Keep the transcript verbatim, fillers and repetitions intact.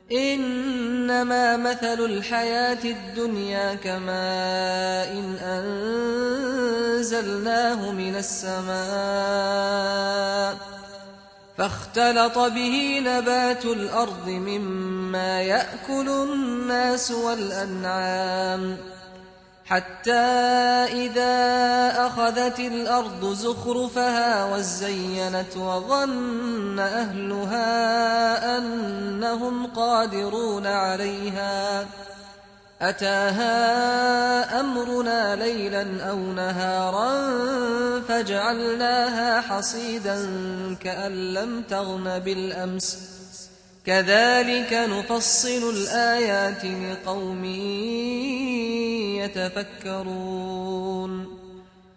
إنما مثل الحياة الدنيا كماء إن أنزلناه من السماء فاختلط به نبات الأرض مما يأكل الناس والأنعام حتى إذا أخذت الأرض زخرفها وزينت وظن أهلها أنهم قادرون عليها أتاها أمرنا ليلا أو نهارا فجعلناها حصيدا كأن لم تغن بالأمس كذلك نفصل الآيات لقوم يتفكرون